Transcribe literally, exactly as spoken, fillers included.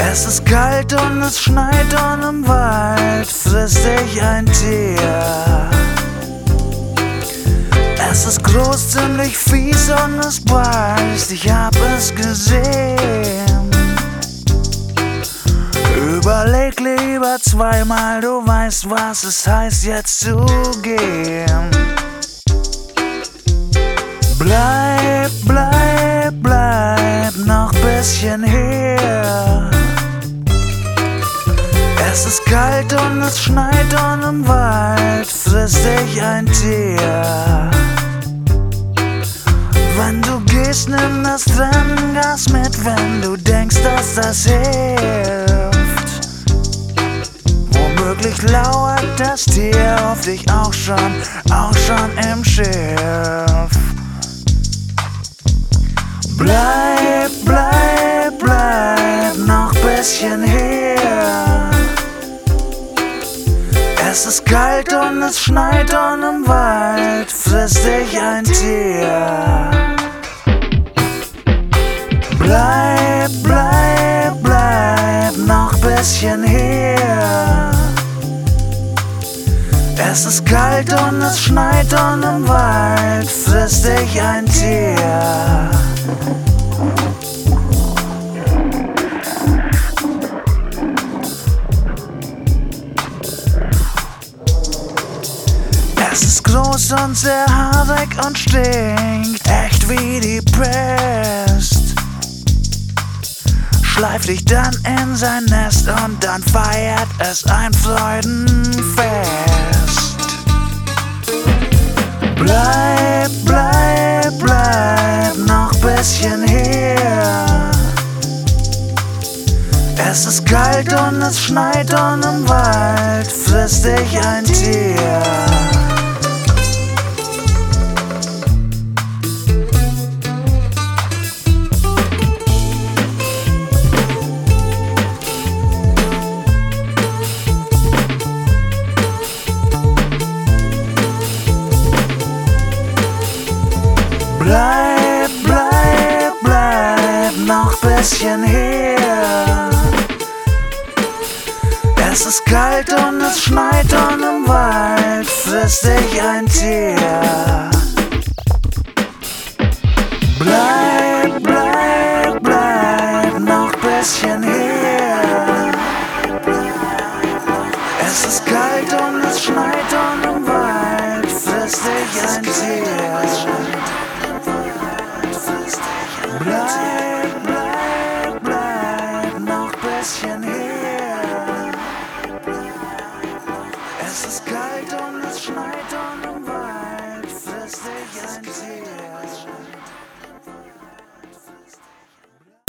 Es ist kalt und es schneit und im Wald frisst dich ein Tier. Es ist groß, ziemlich fies und es beißt, ich hab es gesehen. Überleg lieber zweimal, du weißt, was es heißt, jetzt zu gehen. Bleib, bleib, bleib noch bisschen hier. Es ist kalt und es schneit und im Wald frisst dich ein Tier. Wenn du gehst, nimm das Tränengas mit, wenn du denkst, dass das hilft. Womöglich lauert das Tier auf dich auch schon, auch schon im Schiff. Bleib, bleib, bleib noch bisschen hier. Es ist kalt und es schneit und im Wald frisst dich ein Tier. Bleib, bleib, bleib noch bisschen hier. Es ist kalt und es schneit und im Wald frisst dich ein Tier. Es ist groß und sehr haarig und stinkt, echt wie die Pest. Schleift dich dann in sein Nest und dann feiert es ein Freudenfest. Bleib, bleib, bleib noch bisschen hier. Es ist kalt und es schneit und im Wald frisst dich ein Tier. Bleib, bleib, bleib noch bisschen hier. Es ist kalt und es schneit und im Wald frisst dich ein Tier. Bleib